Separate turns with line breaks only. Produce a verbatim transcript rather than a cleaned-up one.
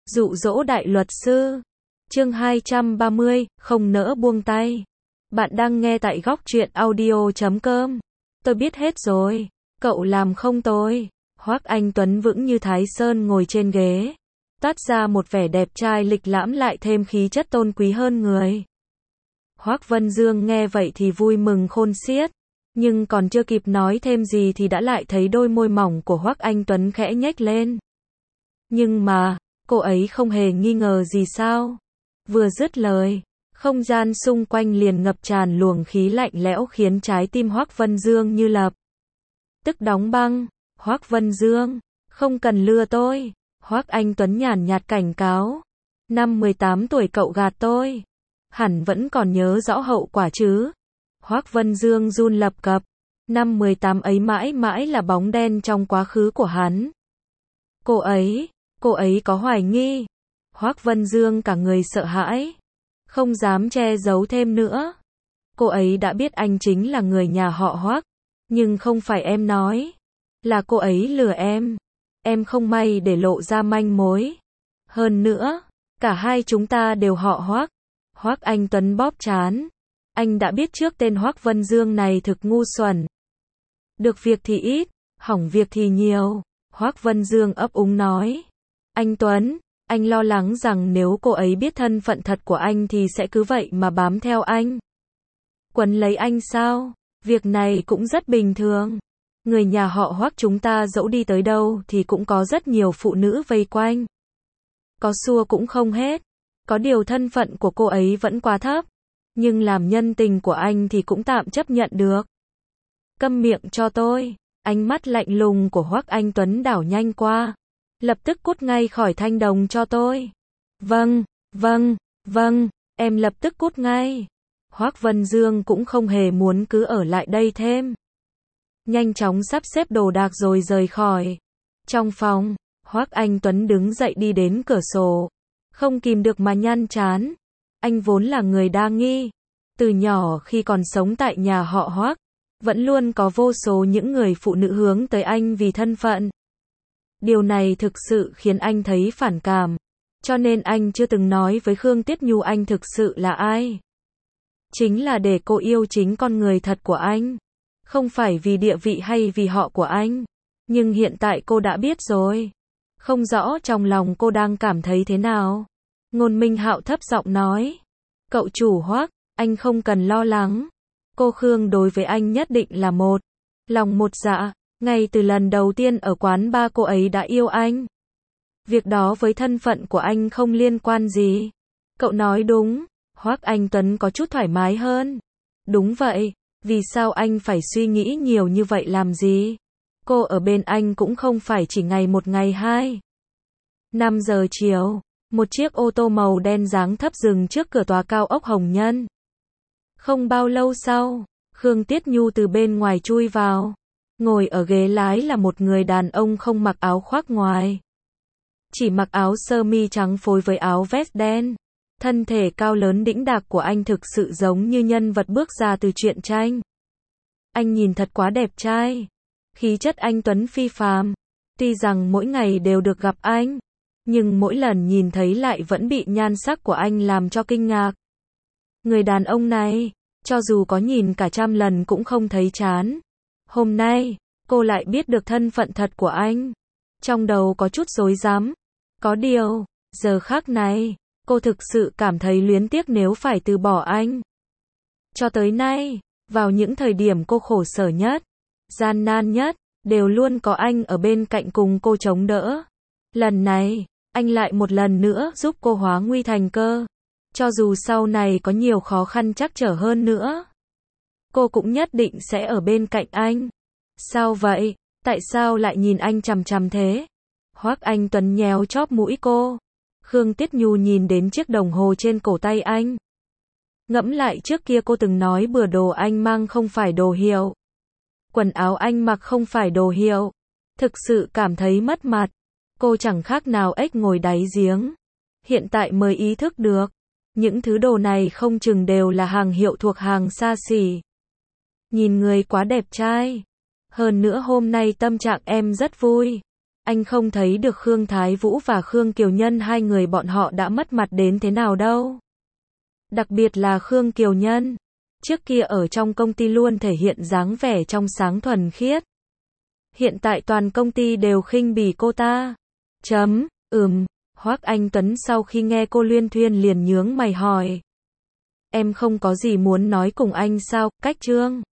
Dụ dỗ đại luật sư. Chương hai trăm ba mươi, không nỡ buông tay. Bạn đang nghe tại góc truyện audio chấm com. Tôi biết hết rồi. Cậu làm không tồi. Hoắc Anh Tuấn vững như Thái Sơn ngồi trên ghế. Toát ra một vẻ đẹp trai lịch lãm lại thêm khí chất tôn quý hơn người. Hoắc Vân Dương nghe vậy thì vui mừng khôn xiết. Nhưng còn chưa kịp nói thêm gì thì đã lại thấy đôi môi mỏng của Hoắc Anh Tuấn khẽ nhếch lên. Nhưng mà, cô ấy không hề nghi ngờ gì sao? Vừa dứt lời, không gian xung quanh liền ngập tràn luồng khí lạnh lẽo khiến trái tim Hoắc Vân Dương như lập tức đóng băng. Hoắc Vân Dương, không cần lừa tôi. Hoắc Anh Tuấn nhàn nhạt cảnh cáo. Năm mười tám tuổi cậu gạt tôi. Hẳn vẫn còn nhớ rõ hậu quả chứ? Hoắc Vân Dương run lập cập. Năm mười tám ấy mãi mãi là bóng đen trong quá khứ của hắn. Cô ấy, cô ấy có hoài nghi. Hoắc Vân Dương cả người sợ hãi. Không dám che giấu thêm nữa. Cô ấy đã biết anh chính là người nhà họ Hoắc. Nhưng không phải em nói. Là cô ấy lừa em. Em không may để lộ ra manh mối. Hơn nữa, cả hai chúng ta đều họ Hoắc. Hoắc Anh Tuấn bóp trán. Anh đã biết trước tên Hoắc Vân Dương này thực ngu xuẩn. Được việc thì ít, hỏng việc thì nhiều. Hoắc Vân Dương ấp úng nói. Anh Tuấn, anh lo lắng rằng nếu cô ấy biết thân phận thật của anh thì sẽ cứ vậy mà bám theo anh. Quấn lấy anh sao? Việc này cũng rất bình thường. Người nhà họ Hoắc chúng ta dẫu đi tới đâu thì cũng có rất nhiều phụ nữ vây quanh. Có xua cũng không hết. Có điều thân phận của cô ấy vẫn quá thấp. Nhưng làm nhân tình của anh thì cũng tạm chấp nhận được. Câm miệng cho tôi. Ánh mắt lạnh lùng của Hoắc Anh Tuấn đảo nhanh qua. Lập tức cút ngay khỏi thanh đồng cho tôi. Vâng, vâng, vâng, em lập tức cút ngay. Hoắc Vân Dương cũng không hề muốn cứ ở lại đây thêm. Nhanh chóng sắp xếp đồ đạc rồi rời khỏi. Trong phòng, Hoắc Anh Tuấn đứng dậy đi đến cửa sổ. Không kìm được mà nhăn trán. Anh vốn là người đa nghi. Từ nhỏ khi còn sống tại nhà họ Hoắc, vẫn luôn có vô số những người phụ nữ hướng tới anh vì thân phận. Điều này thực sự khiến anh thấy phản cảm. Cho nên anh chưa từng nói với Khương Tiết Nhu anh thực sự là ai. Chính là để cô yêu chính con người thật của anh. Không phải vì địa vị hay vì họ của anh. Nhưng hiện tại cô đã biết rồi. Không rõ trong lòng cô đang cảm thấy thế nào. Ngôn Minh Hạo thấp giọng nói. Cậu chủ Hoắc, anh không cần lo lắng. Cô Khương đối với anh nhất định là một lòng một dạ. Ngay từ lần đầu tiên ở quán bar cô ấy đã yêu anh. Việc đó với thân phận của anh không liên quan gì. Cậu nói đúng. Hoắc Anh Tuấn có chút thoải mái hơn. Đúng vậy. Vì sao anh phải suy nghĩ nhiều như vậy làm gì? Cô ở bên anh cũng không phải chỉ ngày một ngày hai. năm giờ chiều, một chiếc ô tô màu đen dáng thấp dừng trước cửa tòa cao ốc Hồng Nhân. Không bao lâu sau, Khương Tiết Nhu từ bên ngoài chui vào. Ngồi ở ghế lái là một người đàn ông không mặc áo khoác ngoài. Chỉ mặc áo sơ mi trắng phối với áo vest đen. Thân thể cao lớn đĩnh đạc của anh thực sự giống như nhân vật bước ra từ truyện tranh. Anh nhìn thật quá đẹp trai. Khí chất anh Tuấn phi phàm. Tuy rằng mỗi ngày đều được gặp anh, nhưng mỗi lần nhìn thấy lại vẫn bị nhan sắc của anh làm cho kinh ngạc. Người đàn ông này, cho dù có nhìn cả trăm lần cũng không thấy chán. Hôm nay, cô lại biết được thân phận thật của anh. Trong đầu có chút rối rắm. Có điều, giờ khắc này, cô thực sự cảm thấy luyến tiếc nếu phải từ bỏ anh. Cho tới nay, vào những thời điểm cô khổ sở nhất, gian nan nhất, đều luôn có anh ở bên cạnh cùng cô chống đỡ. Lần này, anh lại một lần nữa giúp cô hóa nguy thành cơ. Cho dù sau này có nhiều khó khăn trắc trở hơn nữa, cô cũng nhất định sẽ ở bên cạnh anh. Sao vậy? Tại sao lại nhìn anh chằm chằm thế? Hoắc Anh Tuấn nhéo chóp mũi cô. Khương Tiết Nhu nhìn đến chiếc đồng hồ trên cổ tay anh. Ngẫm lại trước kia cô từng nói bữa đồ anh mang không phải đồ hiệu. Quần áo anh mặc không phải đồ hiệu. Thực sự cảm thấy mất mặt. Cô chẳng khác nào ếch ngồi đáy giếng. Hiện tại mới ý thức được. Những thứ đồ này không chừng đều là hàng hiệu thuộc hàng xa xỉ. Nhìn người quá đẹp trai. Hơn nữa hôm nay tâm trạng em rất vui. Anh không thấy được Khương Thái Vũ và Khương Kiều Nhân hai người bọn họ đã mất mặt đến thế nào đâu. Đặc biệt là Khương Kiều Nhân. Trước kia ở trong công ty luôn thể hiện dáng vẻ trong sáng thuần khiết. Hiện tại toàn công ty đều khinh bỉ cô ta. Chấm, ừm, Hoắc Anh Tuấn sau khi nghe cô luyên thuyên liền nhướng mày hỏi. Em không có gì muốn nói cùng anh sao, Cách Trương?